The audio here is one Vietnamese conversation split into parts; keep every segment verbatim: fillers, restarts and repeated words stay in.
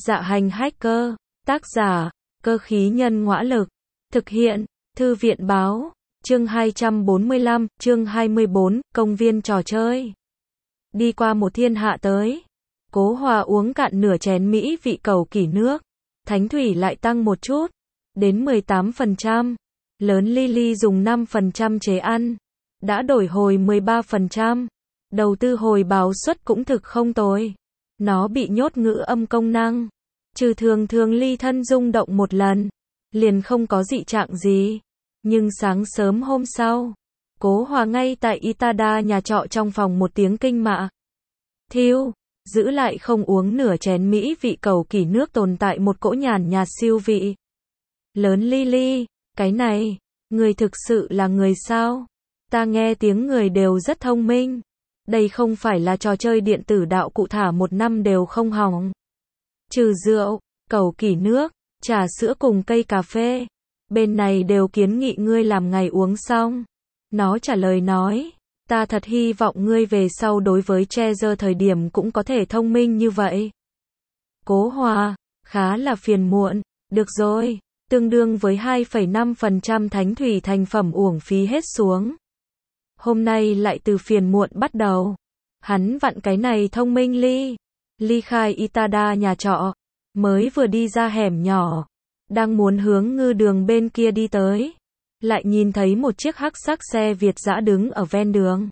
Dạ hành hacker, tác giả, cơ khí nhân ngõa lực, thực hiện, thư viện báo, chương hai trăm bốn mươi lăm, chương hai mươi bốn, công viên trò chơi. Đi qua một thiên hạ tới, Cố Hòa uống cạn nửa chén mỹ vị cầu kỷ nước, thánh thủy lại tăng một chút, đến mười tám phần trăm, lớn Lily dùng năm phần trăm chế ăn, đã đổi hồi mười ba phần trăm, đầu tư hồi báo suất cũng thực không tồi. Nó bị nhốt ngữ âm công năng, trừ thường thường ly thân rung động một lần, liền không có dị trạng gì. Nhưng sáng sớm hôm sau, Cố Hòa ngay tại Itada nhà trọ trong phòng một tiếng kinh mạ. Thiêu, giữ lại không uống nửa chén mỹ vị cầu kỷ nước tồn tại một cỗ nhàn nhạt siêu vị. Lớn Lily, cái này, người thực sự là người sao? Ta nghe tiếng người đều rất thông minh. Đây không phải là trò chơi điện tử đạo cụ thả một năm đều không hỏng. Trừ rượu, cầu kỷ nước, trà sữa cùng cây cà phê. Bên này đều kiến nghị ngươi làm ngày uống xong. Nó trả lời nói, ta thật hy vọng ngươi về sau đối với Treasure thời điểm cũng có thể thông minh như vậy. Cố Hòa, khá là phiền muộn, được rồi, tương đương với hai phẩy năm phần trăm thánh thủy thành phẩm uổng phí hết xuống. Hôm nay lại từ phiền muộn bắt đầu. Hắn vặn cái này thông minh ly. Ly khai Itada nhà trọ. Mới vừa đi ra hẻm nhỏ. Đang muốn hướng ngư đường bên kia đi tới. Lại nhìn thấy một chiếc hắc sắc xe Việt dã đứng ở ven đường.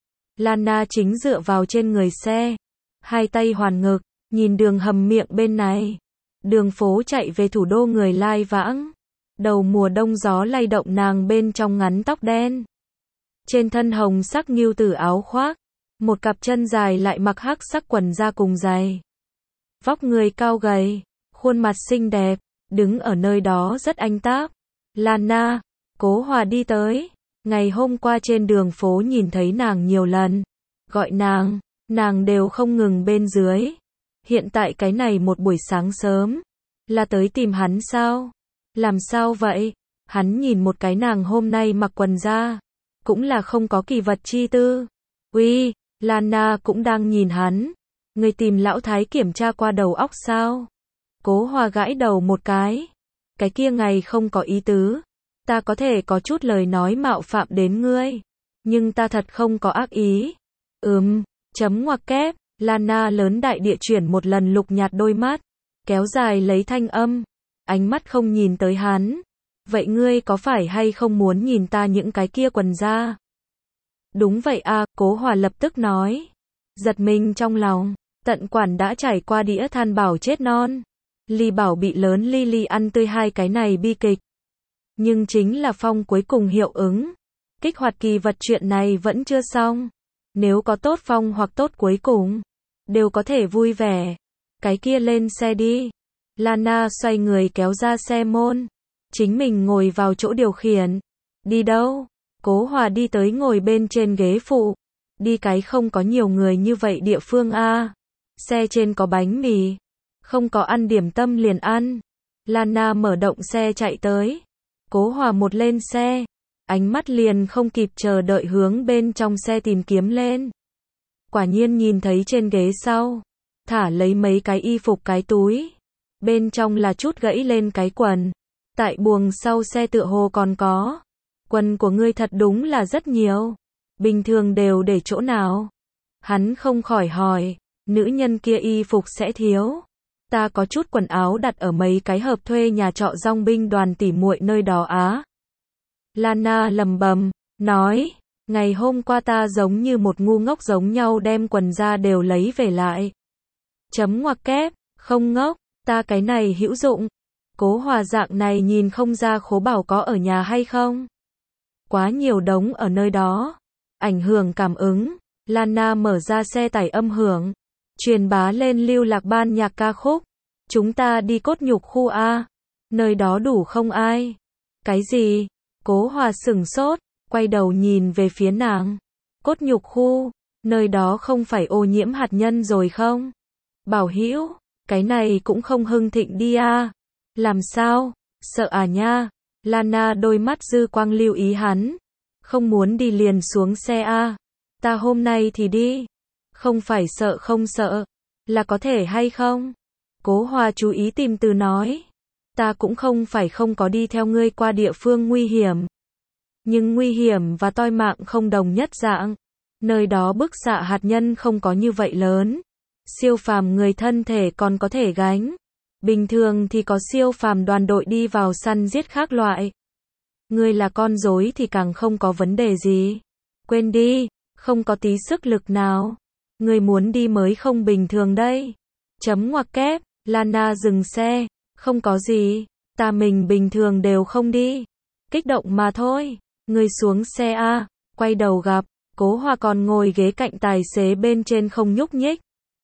Lana chính dựa vào trên người xe. Hai tay hoàn ngực. Nhìn đường hầm miệng bên này. Đường phố chạy về thủ đô người lai vãng. Đầu mùa đông gió lay động nàng bên trong ngắn tóc đen. Trên thân hồng sắc ngưu tử áo khoác, một cặp chân dài lại mặc hắc sắc quần da cùng giày. Vóc người cao gầy, khuôn mặt xinh đẹp, đứng ở nơi đó rất anh táp. Lana, Cố Hòa đi tới, ngày hôm qua trên đường phố nhìn thấy nàng nhiều lần, gọi nàng, nàng đều không ngừng bên dưới. Hiện tại cái này một buổi sáng sớm, là tới tìm hắn sao? Làm sao vậy? Hắn nhìn một cái nàng hôm nay mặc quần da. Cũng là không có kỳ vật chi tư. Uy, Lana cũng đang nhìn hắn. Người tìm lão thái kiểm tra qua đầu óc sao? Cố Hòa gãi đầu một cái. Cái kia ngày không có ý tứ. Ta có thể có chút lời nói mạo phạm đến ngươi. Nhưng ta thật không có ác ý. Ừm, chấm ngoặc kép. Lana lớn đại địa chuyển một lần lục nhạt đôi mắt. Kéo dài lấy thanh âm. Ánh mắt không nhìn tới hắn. Vậy ngươi có phải hay không muốn nhìn ta những cái kia quần da? Đúng vậy à, Cố Hòa lập tức nói. Giật mình trong lòng, tận quản đã trải qua đĩa than bảo chết non. Ly bảo bị lớn Lily ăn tươi hai cái này bi kịch. Nhưng chính là phong cuối cùng hiệu ứng. Kích hoạt kỳ vật chuyện này vẫn chưa xong. Nếu có tốt phong hoặc tốt cuối cùng, đều có thể vui vẻ. Cái kia lên xe đi. Lana xoay người kéo ra xe môn. Chính mình ngồi vào chỗ điều khiển. Đi đâu? Cố Hòa đi tới ngồi bên trên ghế phụ. Đi cái không có nhiều người như vậy địa phương a. À. Xe trên có bánh mì. Không có ăn điểm tâm liền ăn. Lana mở động xe chạy tới. Cố Hòa một lên xe. Ánh mắt liền không kịp chờ đợi hướng bên trong xe tìm kiếm lên. Quả nhiên nhìn thấy trên ghế sau. Thả lấy mấy cái y phục cái túi. Bên trong là chút gãy lên cái quần. Tại buồng sau xe tựa hồ còn có. Quần của ngươi thật đúng là rất nhiều. Bình thường đều để chỗ nào? Hắn không khỏi hỏi. Nữ nhân kia y phục sẽ thiếu. Ta có chút quần áo đặt ở mấy cái hợp thuê nhà trọ dong binh đoàn tỉ muội nơi đó á. Lana lầm bầm, nói. Ngày hôm qua ta giống như một ngu ngốc giống nhau đem quần ra đều lấy về lại. Chấm ngoặc kép, không ngốc, ta cái này hữu dụng. Cố Hòa dạng này nhìn không ra Khố Bảo có ở nhà hay không? Quá nhiều đống ở nơi đó. Ảnh hưởng cảm ứng. Lana mở ra xe tải âm hưởng. Truyền bá lên lưu lạc ban nhạc ca khúc. Chúng ta đi cốt nhục khu A. Nơi đó đủ không ai? Cái gì? Cố Hòa sửng sốt. Quay đầu nhìn về phía nàng. Cốt nhục khu. Nơi đó không phải ô nhiễm hạt nhân rồi không? Bảo Hữu, cái này cũng không hưng thịnh đi a. Làm sao? Sợ à nha? Lana đôi mắt dư quang lưu ý hắn. Không muốn đi liền xuống xe a. Ta hôm nay thì đi. Không phải sợ không sợ. Là có thể hay không? Cố Hòa chú ý tìm từ nói. Ta cũng không phải không có đi theo ngươi qua địa phương nguy hiểm. Nhưng nguy hiểm và toi mạng không đồng nhất dạng. Nơi đó bức xạ hạt nhân không có như vậy lớn. Siêu phàm người thân thể còn có thể gánh. Bình thường thì có siêu phàm đoàn đội đi vào săn giết khác loại. Ngươi là con rối thì càng không có vấn đề gì. Quên đi, không có tí sức lực nào. Ngươi muốn đi mới không bình thường đây. Chấm ngoặc kép, Lana dừng xe. Không có gì, ta mình bình thường đều không đi. Kích động mà thôi. Ngươi xuống xe a, quay đầu gặp, Cố Hòa còn ngồi ghế cạnh tài xế bên trên không nhúc nhích.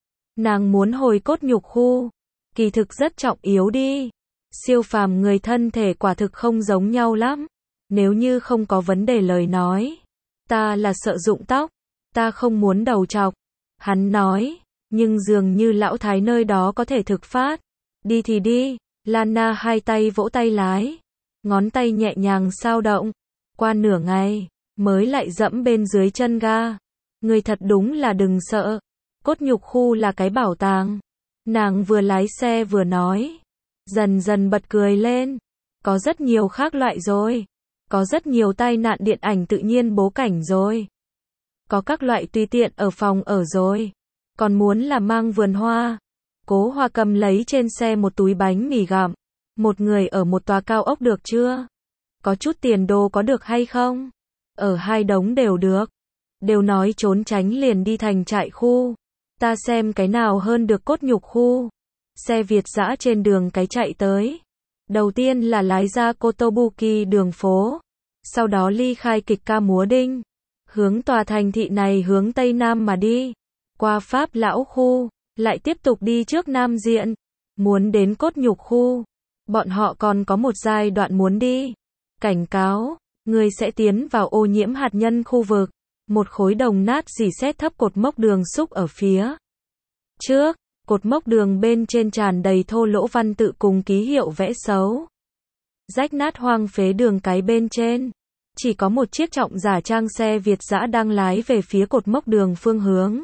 Nàng muốn hồi cốt nhục khu. Kỳ thực rất trọng yếu đi. Siêu phàm người thân thể quả thực không giống nhau lắm. Nếu như không có vấn đề lời nói. Ta là sợ rụng tóc. Ta không muốn đầu trọc. Hắn nói. Nhưng dường như lão thái nơi đó có thể thực phát. Đi thì đi. Lana hai tay vỗ tay lái. Ngón tay nhẹ nhàng xao động. Qua nửa ngày. Mới lại dẫm bên dưới chân ga. Người thật đúng là đừng sợ. Cốt nhục khu là cái bảo tàng. Nàng vừa lái xe vừa nói. Dần dần bật cười lên. Có rất nhiều khác loại rồi. Có rất nhiều tai nạn điện ảnh tự nhiên bố cảnh rồi. Có các loại tùy tiện ở phòng ở rồi. Còn muốn là mang vườn hoa. Cố Hòa cầm lấy trên xe một túi bánh mì gặm. Một người ở một tòa cao ốc được chưa? Có chút tiền đồ có được hay không? Ở hai đống đều được. Đều nói trốn tránh liền đi thành trại khu. Ta xem cái nào hơn được cốt nhục khu. Xe Việt dã trên đường cái chạy tới. Đầu tiên là lái ra Kotobuki đường phố. Sau đó ly khai kịch ca múa đinh. Hướng tòa thành thị này hướng Tây Nam mà đi. Qua Pháp lão khu. Lại tiếp tục đi trước Nam Diện. Muốn đến cốt nhục khu. Bọn họ còn có một giai đoạn muốn đi. Cảnh cáo. Người sẽ tiến vào ô nhiễm hạt nhân khu vực. Một khối đồng nát rỉ sét thấp cột mốc đường xúc ở phía trước. Cột mốc đường bên trên tràn đầy thô lỗ văn tự cùng ký hiệu vẽ xấu. Rách nát hoang phế đường cái bên trên. Chỉ có một chiếc trọng giả trang xe Việt dã đang lái về phía cột mốc đường phương hướng.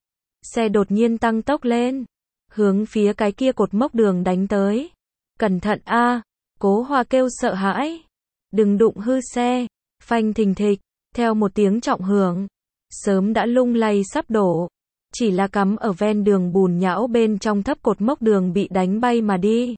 Xe đột nhiên tăng tốc lên. Hướng phía cái kia cột mốc đường đánh tới. Cẩn thận a, Cố Hòa kêu sợ hãi. Đừng đụng hư xe. Phanh thình thịch. Theo một tiếng trọng hưởng. Sớm đã lung lay sắp đổ. Chỉ là cắm ở ven đường bùn nhão bên trong thấp cột mốc đường bị đánh bay mà đi.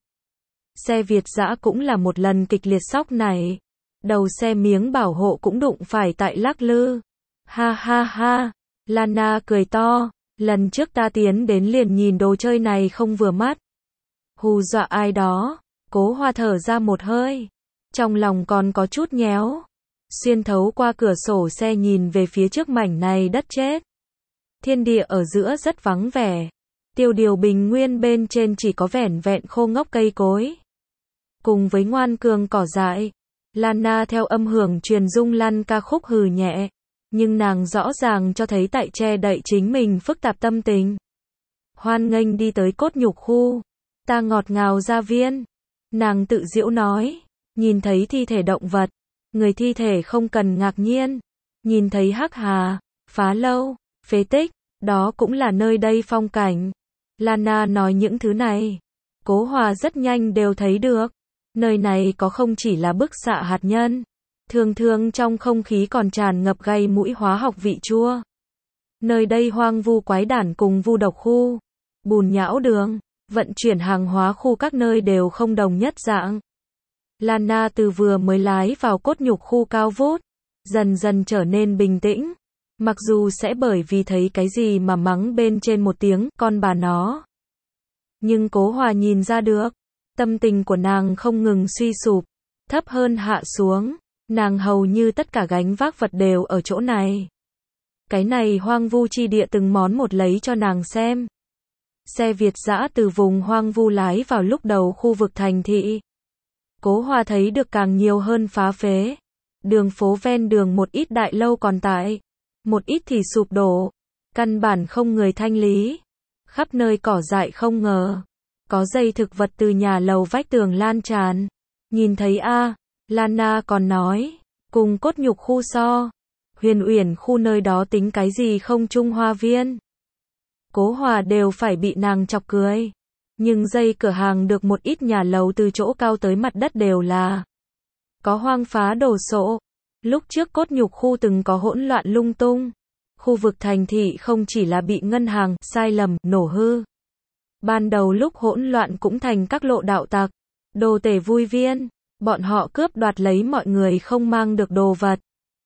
Xe Việt dã cũng là một lần kịch liệt sóc này. Đầu xe miếng bảo hộ cũng đụng phải tại lắc lư. Ha ha ha. Lana cười to. Lần trước ta tiến đến liền nhìn đồ chơi này không vừa mắt. Hù dọa ai đó. Cố Hòa thở ra một hơi. Trong lòng còn có chút nhéo. Xuyên thấu qua cửa sổ xe nhìn về phía trước mảnh này đất chết. Thiên địa ở giữa rất vắng vẻ. Tiêu điều bình nguyên bên trên chỉ có vẻn vẹn khô ngốc cây cối. Cùng với ngoan cường cỏ dại. Lana theo âm hưởng truyền dung lăn ca khúc hừ nhẹ. Nhưng nàng rõ ràng cho thấy tại che đậy chính mình phức tạp tâm tình. Hoan nghênh đi tới cốt nhục khu. Ta ngọt ngào gia viên. Nàng tự giễu nói. Nhìn thấy thi thể động vật. Người thi thể không cần ngạc nhiên. Nhìn thấy hắc hà, phá lâu, phế tích. Đó cũng là nơi đây phong cảnh. Lana nói những thứ này. Cố Hòa rất nhanh đều thấy được. Nơi này có không chỉ là bức xạ hạt nhân. Thường thường trong không khí còn tràn ngập gây mũi hóa học vị chua. Nơi đây hoang vu quái đản cùng vu độc khu. Bùn nhão đường. Vận chuyển hàng hóa khu các nơi đều không đồng nhất dạng. Lana từ vừa mới lái vào cốt nhục khu cao vút. Dần dần trở nên bình tĩnh. Mặc dù sẽ bởi vì thấy cái gì mà mắng bên trên một tiếng, con bà nó. Nhưng Cố Hòa nhìn ra được. Tâm tình của nàng không ngừng suy sụp. Thấp hơn hạ xuống. Nàng hầu như tất cả gánh vác vật đều ở chỗ này. Cái này hoang vu chi địa từng món một lấy cho nàng xem. Xe Việt dã từ vùng hoang vu lái vào lúc đầu khu vực thành thị. Cố Hòa thấy được càng nhiều hơn phá phế. Đường phố ven đường một ít đại lâu còn tại. Một ít thì sụp đổ. Căn bản không người thanh lý. Khắp nơi cỏ dại không ngờ. Có dây thực vật từ nhà lầu vách tường lan tràn. Nhìn thấy a, à, Lana còn nói. Cùng cốt nhục khu so. Huyền Uyển khu nơi đó tính cái gì không Trung Hoa Viên. Cố Hòa đều phải bị nàng chọc cười. Nhưng dây cửa hàng được một ít nhà lầu từ chỗ cao tới mặt đất đều là có hoang phá đồ sộ. Lúc trước cốt nhục khu từng có hỗn loạn lung tung. Khu vực thành thị không chỉ là bị ngân hàng, sai lầm, nổ hư. Ban đầu lúc hỗn loạn cũng thành các lộ đạo tặc, đồ tể vui viên. Bọn họ cướp đoạt lấy mọi người không mang được đồ vật.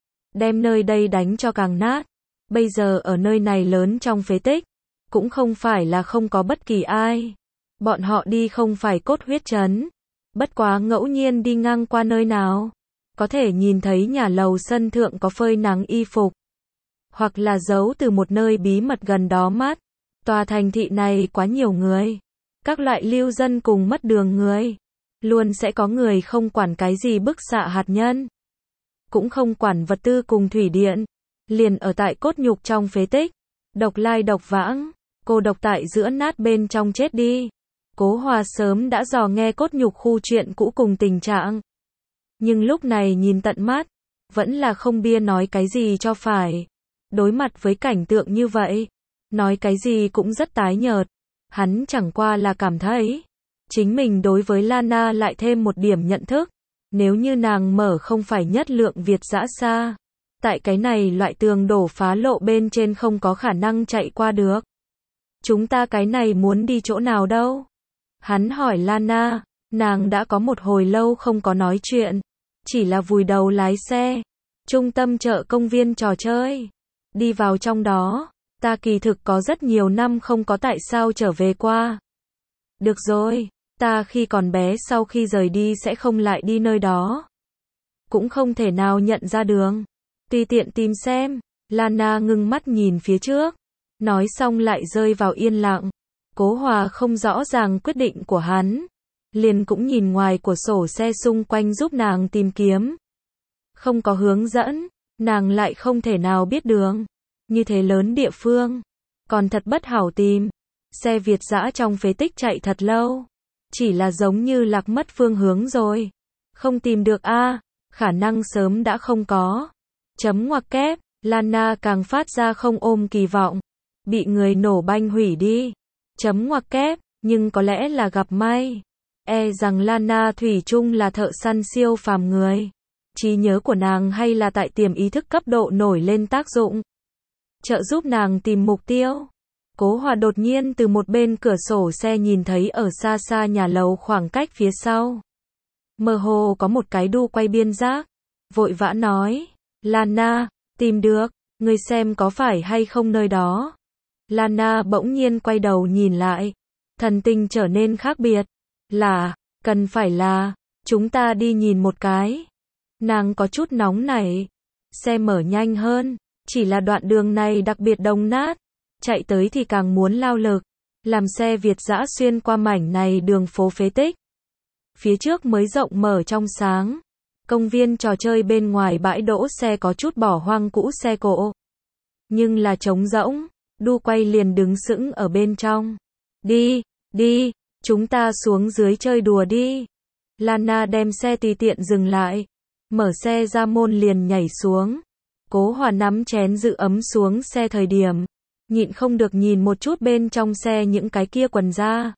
Đem nơi đây đánh cho càng nát. Bây giờ ở nơi này lớn trong phế tích. Cũng không phải là không có bất kỳ ai. Bọn họ đi không phải cốt huyết trấn. Bất quá ngẫu nhiên đi ngang qua nơi nào. Có thể nhìn thấy nhà lầu sân thượng có phơi nắng y phục. Hoặc là giấu từ một nơi bí mật gần đó mát. Tòa thành thị này quá nhiều người. Các loại lưu dân cùng mất đường người. Luôn sẽ có người không quản cái gì bức xạ hạt nhân. Cũng không quản vật tư cùng thủy điện. Liền ở tại cốt nhục trong phế tích. Độc lai độc vãng. Cô độc tại giữa nát bên trong chết đi. Cố Hòa sớm đã dò nghe cốt nhục khu chuyện cũ cùng tình trạng. Nhưng lúc này nhìn tận mắt. Vẫn là không bia nói cái gì cho phải. Đối mặt với cảnh tượng như vậy. Nói cái gì cũng rất tái nhợt. Hắn chẳng qua là cảm thấy. Chính mình đối với Lana lại thêm một điểm nhận thức. Nếu như nàng mở không phải nhất lượng Việt dã xa. Tại cái này loại tường đổ phá lộ bên trên không có khả năng chạy qua được. Chúng ta cái này muốn đi chỗ nào đâu? Hắn hỏi Lana. Nàng đã có một hồi lâu không có nói chuyện. Chỉ là vùi đầu lái xe. Trung tâm chợ công viên trò chơi. Đi vào trong đó. Ta kỳ thực có rất nhiều năm không có tại sao trở về qua. Được rồi. Ta khi còn bé sau khi rời đi sẽ không lại đi nơi đó. Cũng không thể nào nhận ra đường. Tùy tiện tìm xem. Lana ngưng mắt nhìn phía trước. Nói xong lại rơi vào yên lặng. Cố Hòa không rõ ràng quyết định của hắn. Liền cũng nhìn ngoài của sổ xe xung quanh giúp nàng tìm kiếm. Không có hướng dẫn. Nàng lại không thể nào biết đường. Như thế lớn địa phương. Còn thật bất hảo tìm. Xe Việt dã trong phế tích chạy thật lâu. Chỉ là giống như lạc mất phương hướng rồi. Không tìm được a à, khả năng sớm đã không có. Chấm ngoặc kép, Lana càng phát ra không ôm kỳ vọng. Bị người nổ banh hủy đi. Chấm ngoặc kép, nhưng có lẽ là gặp may. E rằng Lana thủy chung là thợ săn siêu phàm người. Trí nhớ của nàng hay là tại tiềm ý thức cấp độ nổi lên tác dụng. Trợ giúp nàng tìm mục tiêu. Cố Hòa đột nhiên từ một bên cửa sổ xe nhìn thấy ở xa xa nhà lầu khoảng cách phía sau. Mơ hồ có một cái đu quay biên giác. Vội vã nói. Lana, tìm được, ngươi xem có phải hay không nơi đó. Lana bỗng nhiên quay đầu nhìn lại. Thần tình trở nên khác biệt. Là, cần phải là, chúng ta đi nhìn một cái. Nàng có chút nóng nảy. Xe mở nhanh hơn. Chỉ là đoạn đường này đặc biệt đồng nát. Chạy tới thì càng muốn lao lực. Làm xe Việt dã xuyên qua mảnh này đường phố phế tích. Phía trước mới rộng mở trong sáng. Công viên trò chơi bên ngoài bãi đỗ xe có chút bỏ hoang cũ xe cộ. Nhưng là trống rỗng. Đu quay liền đứng sững ở bên trong. Đi, đi, chúng ta xuống dưới chơi đùa đi. Lana đem xe tùy tiện dừng lại. Mở xe ra môn liền nhảy xuống. Cố Hòa nắm chén giữ ấm xuống xe thời điểm. Nhịn không được nhìn một chút bên trong xe những cái kia quần da.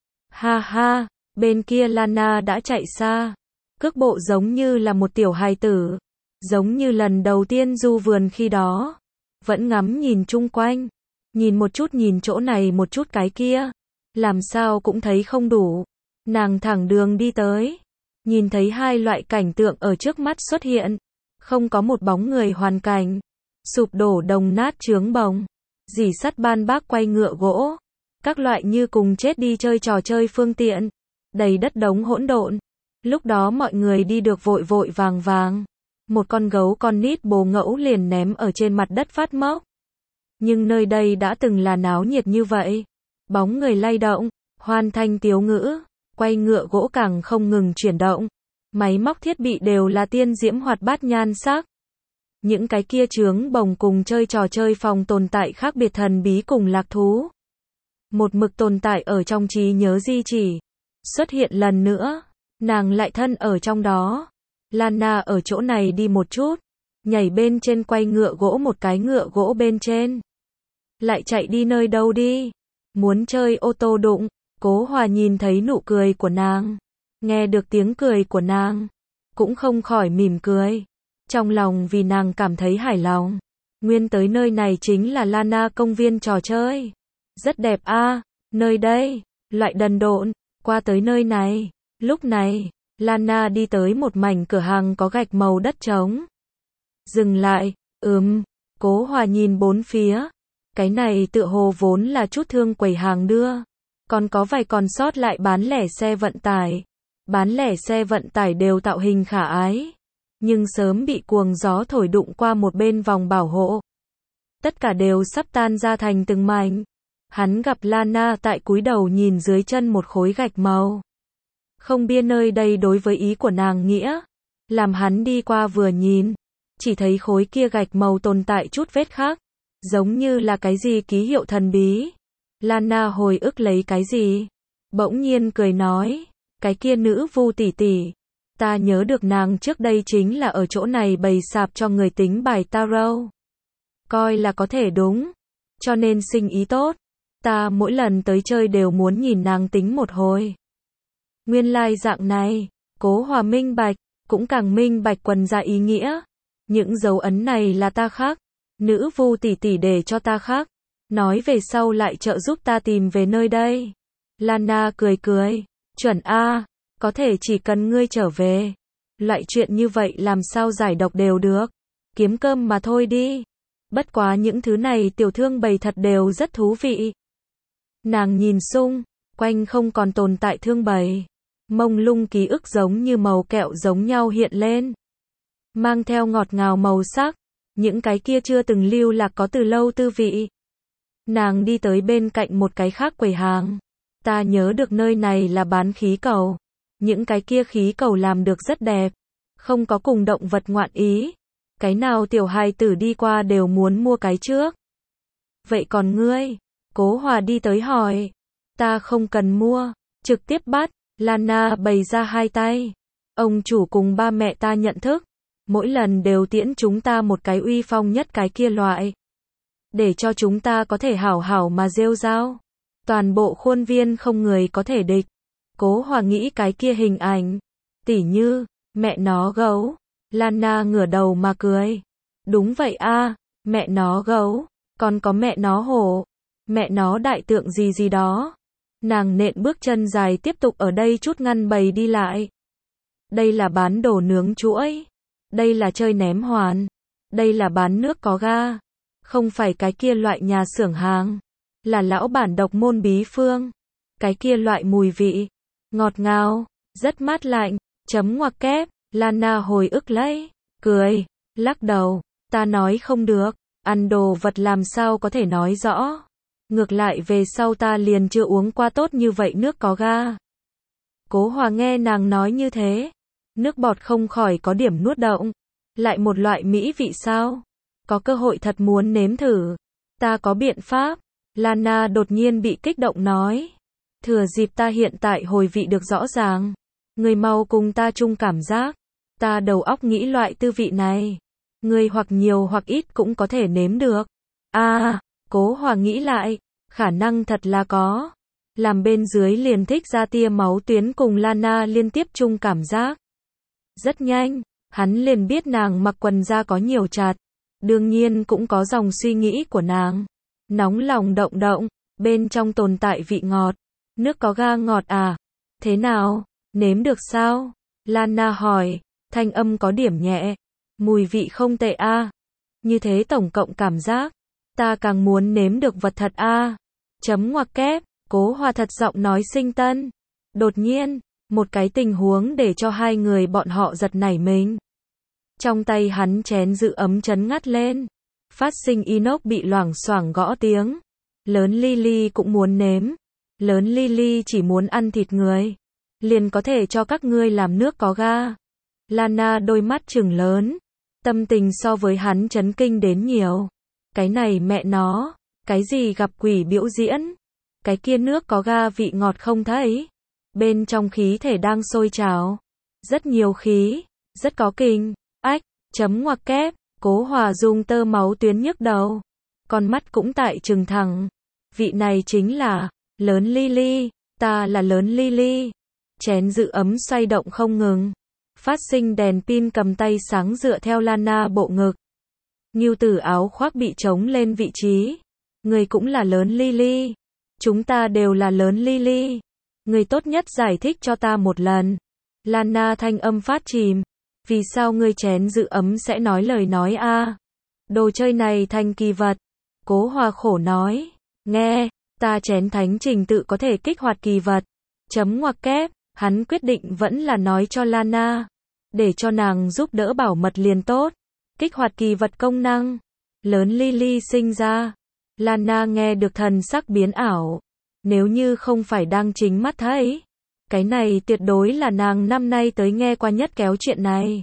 Ha ha, bên kia Lana đã chạy xa. Cước bộ giống như là một tiểu hài tử. Giống như lần đầu tiên du vườn khi đó. Vẫn ngắm nhìn chung quanh. Nhìn một chút nhìn chỗ này một chút cái kia. Làm sao cũng thấy không đủ. Nàng thẳng đường đi tới. Nhìn thấy hai loại cảnh tượng ở trước mắt xuất hiện. Không có một bóng người hoàn cảnh. Sụp đổ đồng nát chướng bồng. Dỉ sắt ban bác quay ngựa gỗ. Các loại như cùng chết đi chơi trò chơi phương tiện. Đầy đất đống hỗn độn. Lúc đó mọi người đi được vội vội vàng vàng. Một con gấu con nít bồ ngẫu liền ném ở trên mặt đất phát mốc. Nhưng nơi đây đã từng là náo nhiệt như vậy. Bóng người lay động, hoan thanh tiếu ngữ, quay ngựa gỗ càng không ngừng chuyển động. Máy móc thiết bị đều là tiên diễm hoạt bát nhan sắc. Những cái kia chướng bồng cùng chơi trò chơi phòng tồn tại khác biệt thần bí cùng lạc thú. Một mực tồn tại ở trong trí nhớ di chỉ. Xuất hiện lần nữa, nàng lại thân ở trong đó. Lana ở chỗ này đi một chút, nhảy bên trên quay ngựa gỗ một cái ngựa gỗ bên trên. Lại chạy đi nơi đâu đi? Muốn chơi ô tô đụng, Cố Hòa nhìn thấy nụ cười của nàng, nghe được tiếng cười của nàng, cũng không khỏi mỉm cười. Trong lòng vì nàng cảm thấy hài lòng. Nguyên tới nơi này chính là Lana công viên trò chơi. Rất đẹp a, à, nơi đây, loại đần độn, qua tới nơi này. Lúc này, Lana đi tới một mảnh cửa hàng có gạch màu đất trống. Dừng lại, ừm, Cố Hòa nhìn bốn phía. Cái này tựa hồ vốn là chút thương quầy hàng đưa. Còn có vài còn sót lại bán lẻ xe vận tải. Bán lẻ xe vận tải đều tạo hình khả ái. Nhưng sớm bị cuồng gió thổi đụng qua một bên vòng bảo hộ. Tất cả đều sắp tan ra thành từng mảnh. Hắn gặp Lana tại cúi đầu nhìn dưới chân một khối gạch màu. Không biết nơi đây đối với ý của nàng nghĩa. Làm hắn đi qua vừa nhìn. Chỉ thấy khối kia gạch màu tồn tại chút vết khác. Giống như là cái gì ký hiệu thần bí. Lana hồi ức lấy cái gì. Bỗng nhiên cười nói. Cái kia nữ Vu tỷ tỷ. Ta nhớ được nàng trước đây chính là ở chỗ này bày sạp cho người tính bài tarot. Coi là có thể đúng. Cho nên sinh ý tốt. Ta mỗi lần tới chơi đều muốn nhìn nàng tính một hồi. Nguyên lai dạng này. Cố Hòa minh bạch. Cũng càng minh bạch quần ra ý nghĩa. Những dấu ấn này là ta khắc. Nữ Vu tỷ tỷ để cho ta khắc. Nói về sau lại trợ giúp ta tìm về nơi đây. Lana cười cười. Chuẩn a, có thể chỉ cần ngươi trở về. Loại chuyện như vậy làm sao giải độc đều được. Kiếm cơm mà thôi đi. Bất quá những thứ này tiểu thương bày thật đều rất thú vị. Nàng nhìn xung quanh không còn tồn tại thương bày. Mông lung ký ức giống như màu kẹo giống nhau hiện lên. Mang theo ngọt ngào màu sắc. Những cái kia chưa từng lưu lạc có từ lâu tư vị. Nàng đi tới bên cạnh một cái khác quầy hàng. Ta nhớ được nơi này là bán khí cầu. Những cái kia khí cầu làm được rất đẹp. Không có cùng động vật ngoạn ý. Cái nào tiểu hài tử đi qua đều muốn mua cái trước. Vậy còn ngươi? Cố Hòa đi tới hỏi. Ta không cần mua. Trực tiếp bắt. Lana bày ra hai tay. Ông chủ cùng ba mẹ ta nhận thức. Mỗi lần đều tiễn chúng ta một cái uy phong nhất cái kia loại. Để cho chúng ta có thể hảo hảo mà rêu rao. Toàn bộ khuôn viên không người có thể địch. Cố Hòa nghĩ cái kia hình ảnh. Tỉ như, mẹ nó gấu. Lana ngửa đầu mà cười. Đúng vậy a, mẹ nó gấu. Còn có mẹ nó hổ. Mẹ nó đại tượng gì gì đó. Nàng nện bước chân dài tiếp tục ở đây chút ngăn bầy đi lại. Đây là bán đồ nướng chuỗi. Đây là chơi ném hoàn. Đây là bán nước có ga. Không phải cái kia loại nhà xưởng hàng. Là lão bản độc môn bí phương. Cái kia loại mùi vị. Ngọt ngào. Rất mát lạnh. Chấm ngoặc kép. Lana hồi ức lấy. Cười. Lắc đầu. Ta nói không được. Ăn đồ vật làm sao có thể nói rõ. Ngược lại về sau ta liền chưa uống qua tốt như vậy nước có ga. Cố Hòa nghe nàng nói như thế. Nước bọt không khỏi có điểm nuốt động. Lại một loại mỹ vị sao? Có cơ hội thật muốn nếm thử. Ta có biện pháp. Lana đột nhiên bị kích động nói. Thừa dịp ta hiện tại hồi vị được rõ ràng. Người mau cùng ta chung cảm giác. Ta đầu óc nghĩ loại tư vị này. Người hoặc nhiều hoặc ít cũng có thể nếm được. À, Cố Hòa nghĩ lại. Khả năng thật là có. Làm bên dưới liền thích ra tia máu tuyến cùng Lana liên tiếp chung cảm giác. Rất nhanh, hắn liền biết nàng mặc quần da có nhiều chặt. Đương nhiên cũng có dòng suy nghĩ của nàng. Nóng lòng động động, bên trong tồn tại vị ngọt. Nước có ga ngọt à? Thế nào? Nếm được sao? Lana hỏi, thanh âm có điểm nhẹ. Mùi vị không tệ a. À? Như thế tổng cộng cảm giác. Ta càng muốn nếm được vật thật a. À? Chấm ngoặc kép, Cố Hòa thật giọng nói sinh tân. Đột nhiên, một cái tình huống để cho hai người bọn họ giật nảy mình. Trong tay hắn chén giữ ấm chấn ngắt lên. Phát sinh inox bị loảng xoảng gõ tiếng. Lớn Lily cũng muốn nếm. Lớn Lily chỉ muốn ăn thịt người. Liền có thể cho các ngươi làm nước có ga. Lana đôi mắt trừng lớn. Tâm tình so với hắn chấn kinh đến nhiều. Cái này mẹ nó. Cái gì gặp quỷ biểu diễn. Cái kia nước có ga vị ngọt không thấy. Bên trong khí thể đang sôi trào. Rất nhiều khí. Rất có kinh. Ách. Chấm ngoặc kép. Cố Hòa dùng tơ máu tuyến nhức đầu. Con mắt cũng tại trừng thẳng. Vị này chính là Lớn Lily. Ta là lớn Lily. Chén giữ ấm xoay động không ngừng. Phát sinh đèn pin cầm tay sáng dựa theo Lana bộ ngực. Ngưu Tử áo khoác bị trống lên vị trí. Người cũng là lớn Lily. Chúng ta đều là lớn Lily. Người tốt nhất giải thích cho ta một lần. Lana thanh âm phát chìm. Vì sao ngươi chén giữ ấm sẽ nói lời nói a? À? Đồ chơi này thành kỳ vật. Cố Hòa khổ nói. Nghe, ta chén thánh trình tự có thể kích hoạt kỳ vật. Chấm ngoặc kép, hắn quyết định vẫn là nói cho Lana. Để cho nàng giúp đỡ bảo mật liền tốt. Kích hoạt kỳ vật công năng. Lớn Lily sinh ra. Lana nghe được thần sắc biến ảo. Nếu như không phải đang chính mắt thấy. Cái này tuyệt đối là nàng năm nay tới nghe qua nhất kéo chuyện này.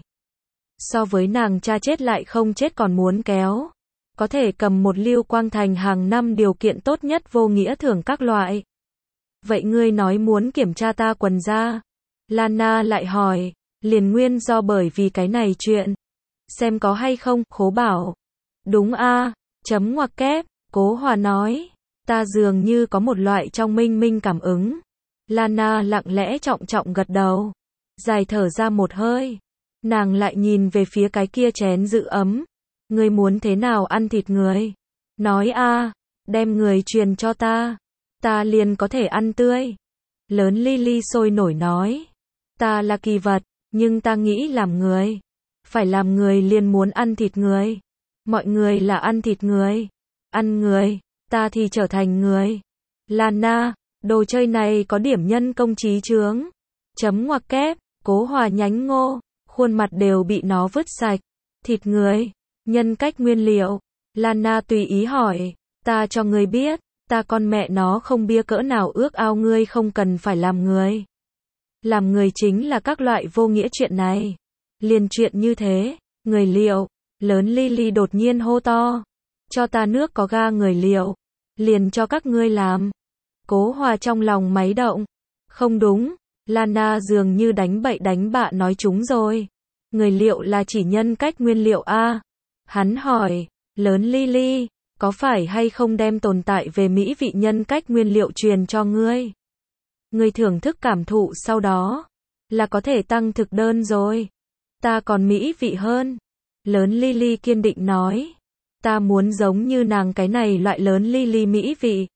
So với nàng cha chết lại không chết còn muốn kéo. Có thể cầm một lưu quang thành hàng năm điều kiện tốt nhất vô nghĩa thưởng các loại. Vậy ngươi nói muốn kiểm tra ta quần da. Lana lại hỏi. Liền nguyên do bởi vì cái này chuyện. Xem có hay không, Khố bảo. Đúng a, chấm ngoặc kép, Cố Hòa nói. Ta dường như có một loại trong minh minh cảm ứng. Lana lặng lẽ trọng trọng gật đầu. Dài thở ra một hơi. Nàng lại nhìn về phía cái kia chén giữ ấm. Ngươi muốn thế nào ăn thịt người? Nói a, đem người truyền cho ta. Ta liền có thể ăn tươi. Lớn Lily sôi nổi nói. Ta là kỳ vật, nhưng ta nghĩ làm người. Phải làm người liền muốn ăn thịt người. Mọi người là ăn thịt người. Ăn người, ta thì trở thành người. Lana, đồ chơi này có điểm nhân công trí chướng. Chấm ngoặc kép, Cố Hòa nhánh ngô. Khuôn mặt đều bị nó vứt sạch. Thịt người, nhân cách nguyên liệu. Lana tùy ý hỏi. Ta cho ngươi biết, ta con mẹ nó không bia cỡ nào ước ao ngươi không cần phải làm người. Làm người chính là các loại vô nghĩa chuyện này. Liền chuyện như thế, người liệu. Lớn Lily đột nhiên hô to. Cho ta nước có ga người liệu. Liền cho các ngươi làm. Cố Hòa trong lòng máy động. Không đúng. Lana dường như đánh bậy đánh bạ nói chúng rồi. Người liệu là chỉ nhân cách nguyên liệu a? À? Hắn hỏi. Lớn Lily, có phải hay không đem tồn tại về mỹ vị nhân cách nguyên liệu truyền cho ngươi? Ngươi thưởng thức cảm thụ sau đó. Là có thể tăng thực đơn rồi. Ta còn mỹ vị hơn. Lớn Lily kiên định nói. Ta muốn giống như nàng cái này loại lớn Lily mỹ vị.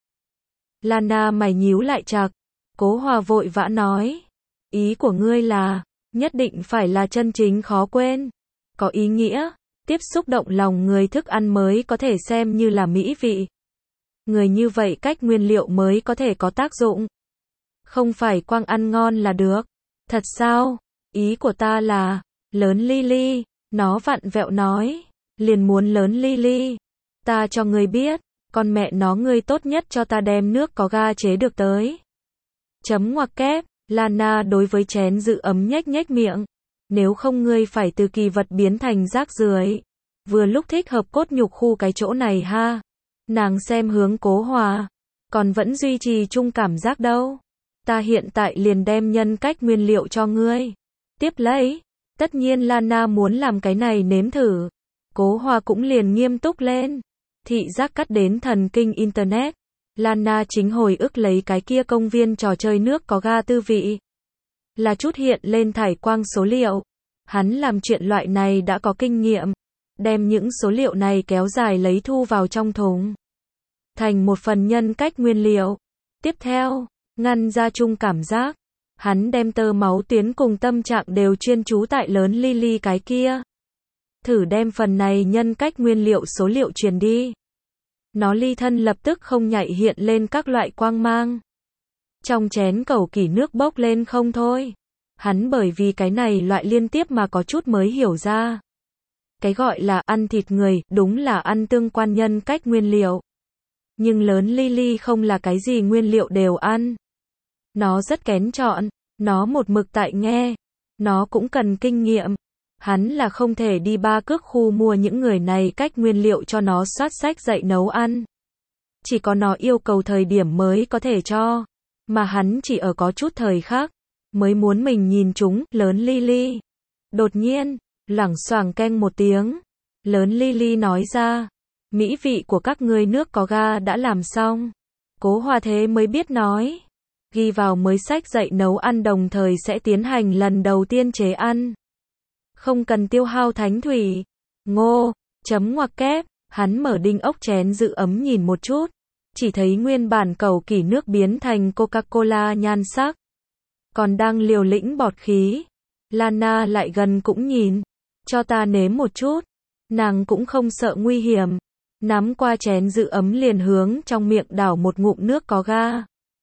Lana mày nhíu lại chặt. Cố Hòa vội vã nói. Ý của ngươi là, nhất định phải là chân chính khó quên. Có ý nghĩa, tiếp xúc động lòng người thức ăn mới có thể xem như là mỹ vị. Người như vậy cách nguyên liệu mới có thể có tác dụng. Không phải quang ăn ngon là được. Thật sao? Ý của ta là, lớn Lily, nó vặn vẹo nói. Liền muốn lớn Lily. Ta cho ngươi biết, con mẹ nó ngươi tốt nhất cho ta đem nước có ga chế được tới. Chấm ngoặc kép, Lana đối với chén giữ ấm nhếch nhếch miệng. Nếu không ngươi phải từ kỳ vật biến thành rác rưởi. Vừa lúc thích hợp cốt nhục khu cái chỗ này ha. Nàng xem hướng Cố Hòa. Còn vẫn duy trì chung cảm giác đâu. Ta hiện tại liền đem nhân cách nguyên liệu cho ngươi. Tiếp lấy. Tất nhiên Lana muốn làm cái này nếm thử. Cố Hòa cũng liền nghiêm túc lên. Thị giác cắt đến thần kinh internet. Lana chính hồi ức lấy cái kia công viên trò chơi nước có ga tư vị. Là chút hiện lên thải quang số liệu. Hắn làm chuyện loại này đã có kinh nghiệm. Đem những số liệu này kéo dài lấy thu vào trong thùng. Thành một phần nhân cách nguyên liệu. Tiếp theo, ngăn ra chung cảm giác. Hắn đem tơ máu tuyến cùng tâm trạng đều chuyên chú tại lớn Lily cái kia. Thử đem phần này nhân cách nguyên liệu số liệu truyền đi. Nó ly thân lập tức không nhạy hiện lên các loại quang mang. Trong chén cầu kỳ nước bốc lên không thôi. Hắn bởi vì cái này loại liên tiếp mà có chút mới hiểu ra. Cái gọi là ăn thịt người, đúng là ăn tương quan nhân cách nguyên liệu. Nhưng lớn Lily không là cái gì nguyên liệu đều ăn. Nó rất kén chọn, nó một mực tại nghe. Nó cũng cần kinh nghiệm. Hắn là không thể đi ba cước khu mua những người này cách nguyên liệu cho nó soát sách dạy nấu ăn. Chỉ có nó yêu cầu thời điểm mới có thể cho. Mà hắn chỉ ở có chút thời khác. Mới muốn mình nhìn chúng, lớn Lily. Đột nhiên, loảng xoảng keng một tiếng. Lớn Lily nói ra. Mỹ vị của các ngươi nước có ga đã làm xong. Cố Hòa thế mới biết nói. ghi vào mới sách dạy nấu ăn đồng thời sẽ tiến hành lần đầu tiên chế ăn. Không cần tiêu hao thánh thủy. Ngô, chấm ngoặc kép, hắn mở đinh ốc chén giữ ấm nhìn một chút, chỉ thấy nguyên bản cầu kỳ nước biến thành Coca-Cola nhan sắc. Còn đang liều lĩnh bọt khí. Lana lại gần cũng nhìn, cho ta nếm một chút. Nàng cũng không sợ nguy hiểm, nắm qua chén giữ ấm liền hướng trong miệng đảo một ngụm nước có ga.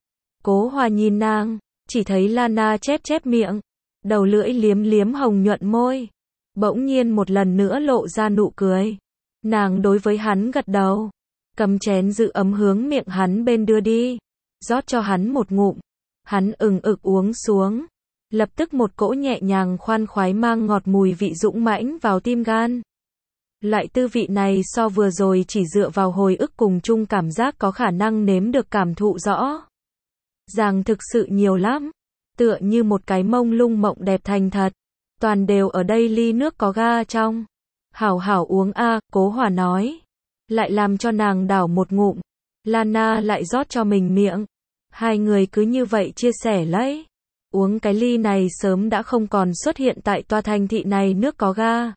Cố Hòa nhìn nàng, chỉ thấy Lana chép chép miệng, đầu lưỡi liếm liếm hồng nhuận môi, bỗng nhiên một lần nữa lộ ra nụ cười. Nàng đối với hắn gật đầu, cầm chén giữ ấm hướng miệng hắn bên đưa đi, rót cho hắn một ngụm, hắn ừng ực uống xuống, lập tức một cỗ nhẹ nhàng khoan khoái mang ngọt mùi vị dũng mãnh vào tim gan. Loại tư vị này so vừa rồi chỉ dựa vào hồi ức cùng chung cảm giác có khả năng nếm được cảm thụ rõ ràng thực sự nhiều lắm, tựa như một cái mông lung mộng đẹp thành thật, toàn đều ở đây ly nước có ga trong. Hảo hảo uống a, Cố Hòa nói, lại làm cho nàng đảo một ngụm, Lana lại rót cho mình miệng, hai người cứ như vậy chia sẻ lấy, uống cái ly này sớm đã không còn xuất hiện tại tòa thành thị này nước có ga.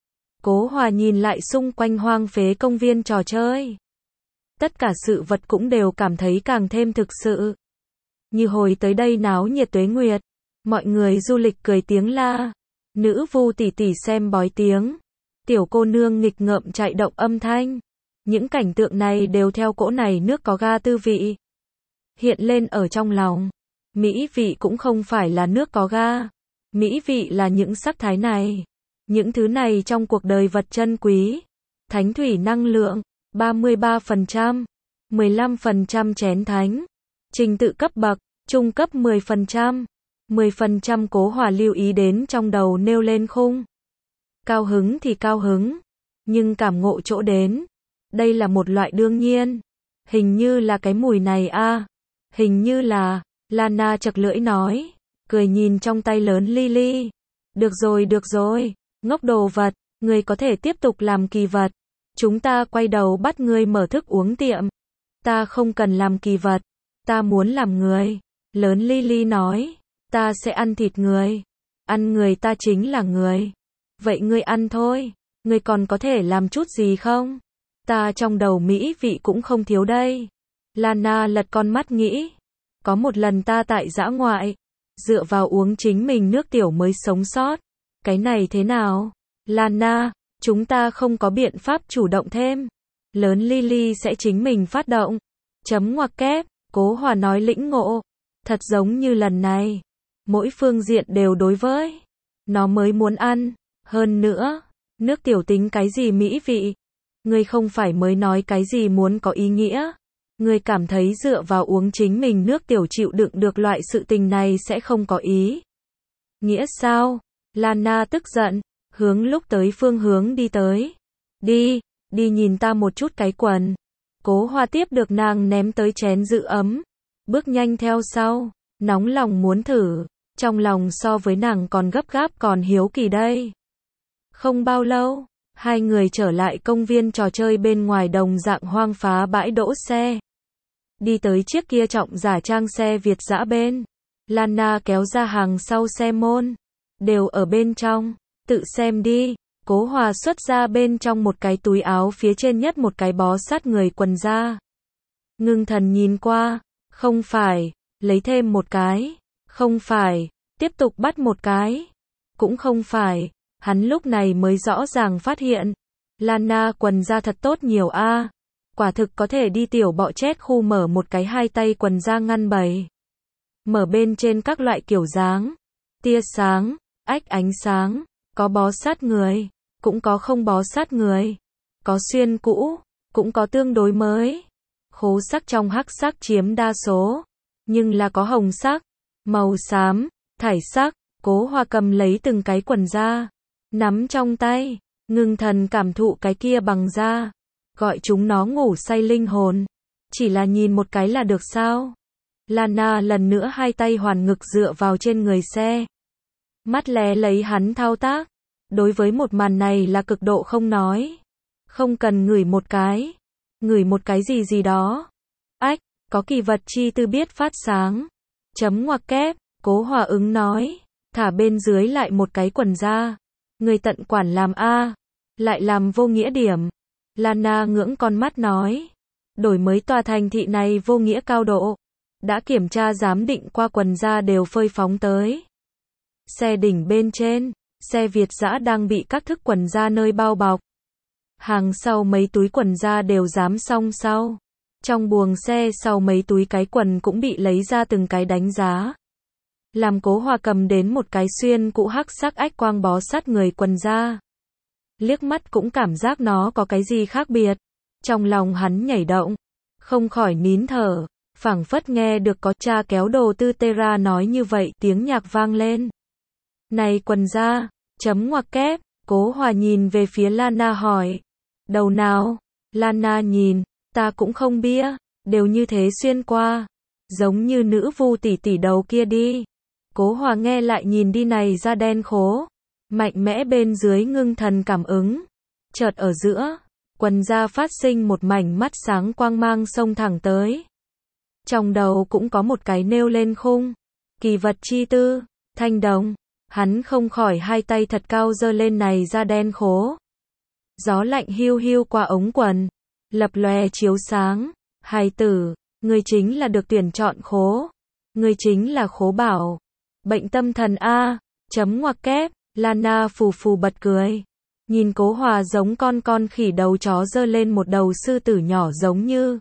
Cố Hòa nhìn lại xung quanh hoang phế công viên trò chơi, tất cả sự vật cũng đều cảm thấy càng thêm thực sự. Như hồi tới đây náo nhiệt tuế nguyệt, mọi người du lịch cười tiếng la, nữ vu tỷ tỷ xem bói tiếng, tiểu cô nương nghịch ngợm chạy động âm thanh. Những cảnh tượng này đều theo cỗ này nước có ga tư vị hiện lên ở trong lòng. Mỹ vị cũng không phải là nước có ga, mỹ vị là những sắc thái này. Những thứ này trong cuộc đời vật chân quý. Thánh thủy năng lượng, ba mươi ba phần trăm, mười lăm phần trăm chén thánh. Trình tự cấp bậc, trung cấp mười phần trăm, mười phần trăm Cố Hòa lưu ý đến trong đầu nêu lên khung. Cao hứng thì cao hứng, nhưng cảm ngộ chỗ đến. Đây là một loại đương nhiên. Hình như là cái mùi này a, hình như là, Lana chật lưỡi nói, cười nhìn trong tay lớn Lily. Được rồi được rồi, ngốc đồ vật, ngươi có thể tiếp tục làm kỳ vật. Chúng ta quay đầu bắt ngươi mở thức uống tiệm. Ta không cần làm kỳ vật, ta muốn làm người. Lớn Lily nói, ta sẽ ăn thịt người. Ăn người ta chính là người. Vậy ngươi ăn thôi, ngươi còn có thể làm chút gì không? Ta trong đầu mỹ vị cũng không thiếu đây. Lana lật con mắt nghĩ. Có một lần ta tại dã ngoại, dựa vào uống chính mình nước tiểu mới sống sót. Cái này thế nào? Lana, chúng ta không có biện pháp chủ động thêm. Lớn Lily sẽ chính mình phát động. Chấm ngoặc kép, Cố Hòa nói lĩnh ngộ. Thật giống như lần này, mỗi phương diện đều đối với nó mới muốn ăn. Hơn nữa, nước tiểu tính cái gì mỹ vị? Ngươi không phải mới nói cái gì muốn có ý nghĩa. Ngươi cảm thấy dựa vào uống chính mình nước tiểu chịu đựng được loại sự tình này sẽ không có ý nghĩa sao? Lana tức giận, hướng lúc tới phương hướng đi tới. Đi, đi nhìn ta một chút cái quần. Cố Hòa tiếp được nàng ném tới chén giữ ấm, bước nhanh theo sau, nóng lòng muốn thử, trong lòng so với nàng còn gấp gáp còn hiếu kỳ đây. Không bao lâu, hai người trở lại công viên trò chơi bên ngoài đồng dạng hoang phá bãi đỗ xe. Đi tới chiếc kia trọng giả trang xe Việt dã bên. Lana kéo ra hàng sau xe môn. Đều ở bên trong, tự xem đi. Cố Hòa xuất ra bên trong một cái túi áo phía trên nhất một cái bó sát người quần da. Ngưng thần nhìn qua, không phải, lấy thêm một cái, không phải, tiếp tục bắt một cái, cũng không phải. Hắn lúc này mới rõ ràng phát hiện, Lana quần da thật tốt nhiều a, quả thực có thể đi tiểu bọ chết khu mở một cái hai tay quần da ngăn bày. Mở bên trên các loại kiểu dáng, tia sáng, ách ánh sáng, có bó sát người, cũng có không bó sát người, có xuyên cũ, cũng có tương đối mới. Khố sắc trong hắc sắc chiếm đa số, nhưng là có hồng sắc, màu xám, thải sắc. Cố Hòa cầm lấy từng cái quần da, nắm trong tay, ngưng thần cảm thụ cái kia bằng da, gọi chúng nó ngủ say linh hồn. Chỉ là nhìn một cái là được sao? Lana lần nữa hai tay hoàn ngực dựa vào trên người xe, mắt lé lấy hắn thao tác. Đối với một màn này là cực độ không nói. Không cần ngửi một cái. Ngửi một cái gì gì đó. Ách, có kỳ vật chi tư biết phát sáng. Chấm ngoặc kép, Cố Hòa ứng nói, thả bên dưới lại một cái quần ra. Người tận quản làm a, lại làm vô nghĩa điểm. Lana ngưỡng con mắt nói, đổi mới tòa thành thị này vô nghĩa cao độ. Đã kiểm tra giám định qua quần da đều phơi phóng tới. Xe đỉnh bên trên, xe Việt dã đang bị các thức quần da nơi bao bọc. Hàng sau mấy túi quần da đều dám song sau. Trong buồng xe sau mấy túi cái quần cũng bị lấy ra từng cái đánh giá. Làm Cố Hòa cầm đến một cái xuyên cũ hắc sắc ách quang bó sát người quần da. Liếc mắt cũng cảm giác nó có cái gì khác biệt. Trong lòng hắn nhảy động, không khỏi nín thở, phảng phất nghe được có cha kéo đồ tư Tera nói như vậy, tiếng nhạc vang lên. Này quần da, chấm ngoặc kép, Cố Hòa nhìn về phía Lana hỏi. Đầu nào? Lana nhìn, ta cũng không bia, đều như thế xuyên qua. Giống như nữ vu tỷ tỷ đầu kia đi. Cố Hòa nghe lại nhìn đi này da đen khố. Mạnh mẽ bên dưới ngưng thần cảm ứng. Chợt ở giữa, quần da phát sinh một mảnh mắt sáng quang mang xông thẳng tới. Trong đầu cũng có một cái nêu lên khung. Kỳ vật chi tư, thanh đồng. Hắn không khỏi hai tay thật cao giơ lên này da đen khố. Gió lạnh hiu hiu qua ống quần, lập lòe chiếu sáng. Hài tử, người chính là được tuyển chọn khố. Người chính là Khố Bảo. Bệnh tâm thần a, chấm ngoặc kép, Lana phù phù bật cười. Nhìn Cố Hòa giống con con khỉ đầu chó giơ lên một đầu sư tử nhỏ giống như.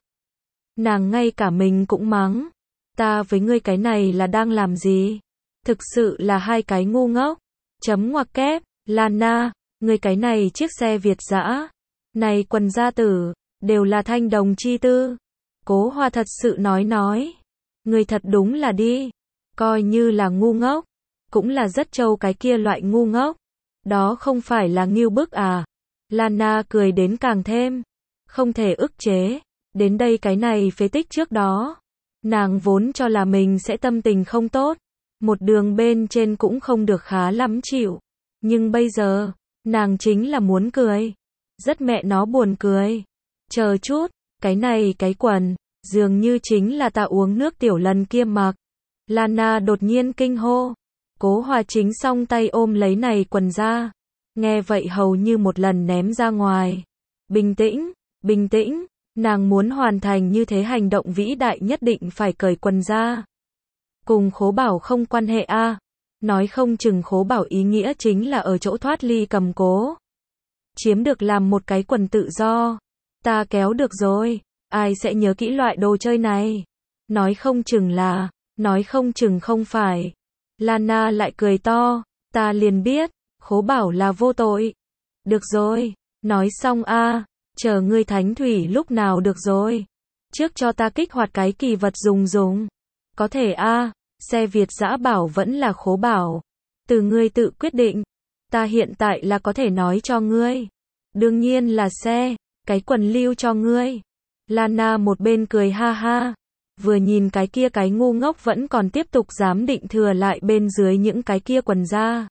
Nàng ngay cả mình cũng mắng. Ta với ngươi cái này là đang làm gì? Thực sự là hai cái ngu ngốc. Chấm ngoặc kép, Lana, ngươi cái này chiếc xe Việt dã. Này quần gia tử, đều là thanh đồng chi tư. Cố Hòa thật sự nói nói. Ngươi thật đúng là đi. Coi như là ngu ngốc. Cũng là rất trâu cái kia loại ngu ngốc. Đó không phải là ngưu bức à? Lana cười đến càng thêm. Không thể ức chế. Đến đây cái này phế tích trước đó. Nàng vốn cho là mình sẽ tâm tình không tốt. Một đường bên trên cũng không được khá lắm chịu. Nhưng bây giờ, nàng chính là muốn cười. Rất mẹ nó buồn cười. Chờ chút, cái này cái quần, dường như chính là ta uống nước tiểu lần kia mặc. Lana đột nhiên kinh hô. Cố Hòa chính song tay ôm lấy này quần ra. Nghe vậy hầu như một lần ném ra ngoài. Bình tĩnh, bình tĩnh, nàng muốn hoàn thành như thế hành động vĩ đại nhất định phải cởi quần ra. Cùng Khố Bảo không quan hệ a. À. Nói không chừng Khố Bảo ý nghĩa chính là ở chỗ thoát ly cầm cố. Chiếm được làm một cái quần tự do. Ta kéo được rồi, ai sẽ nhớ kỹ loại đồ chơi này. Nói không chừng là, nói không chừng không phải. Lana lại cười to, ta liền biết, Khố Bảo là vô tội. Được rồi, nói xong a, à, chờ ngươi thánh thủy lúc nào được rồi. Trước cho ta kích hoạt cái kỳ vật dùng dùng. Có thể a, à, xe Việt dã bảo vẫn là Khố Bảo. Từ ngươi tự quyết định. Ta hiện tại là có thể nói cho ngươi. Đương nhiên là xe, cái quần lưu cho ngươi. Lana một bên cười ha ha. Vừa nhìn cái kia cái ngu ngốc vẫn còn tiếp tục dám định thừa lại bên dưới những cái kia quần da.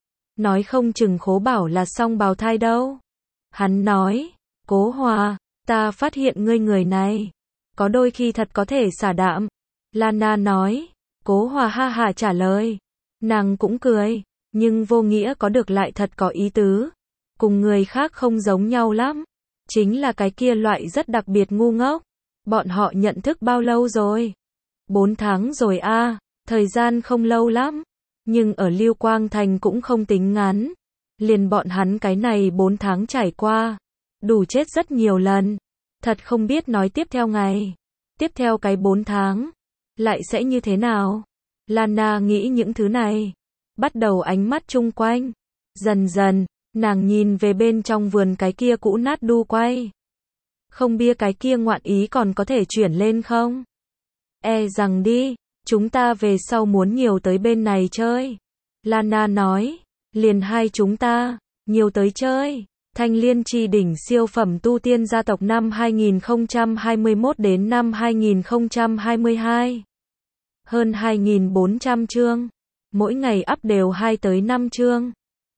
Nói không chừng Khố Bảo là song bào thai đâu. Hắn nói, Cố Hòa, ta phát hiện ngươi người này. Có đôi khi thật có thể xả đạm. Lana nói, Cố Hòa ha ha trả lời. Nàng cũng cười, nhưng vô nghĩa có được lại thật có ý tứ. Cùng người khác không giống nhau lắm. Chính là cái kia loại rất đặc biệt ngu ngốc. Bọn họ nhận thức bao lâu rồi? Bốn tháng rồi a, à, thời gian không lâu lắm. Nhưng ở Lưu Quang Thành cũng không tính ngắn. Liền bọn hắn cái này bốn tháng trải qua. Đủ chết rất nhiều lần. Thật không biết nói tiếp theo ngày. Tiếp theo cái bốn tháng. Lại sẽ như thế nào? Lana nghĩ những thứ này. Bắt đầu ánh mắt chung quanh. Dần dần, nàng nhìn về bên trong vườn cái kia cũ nát đu quay. Không bia cái kia ngoạn ý còn có thể chuyển lên không? E rằng đi, chúng ta về sau muốn nhiều tới bên này chơi. Lana nói, liền hai chúng ta, nhiều tới chơi. Thanh Liên Chi đỉnh siêu phẩm tu tiên gia tộc năm hai nghìn không trăm hai mươi mốt đến năm hai nghìn không trăm hai mươi hai. Hơn hai nghìn bốn trăm chương. Mỗi ngày up đều hai tới năm chương.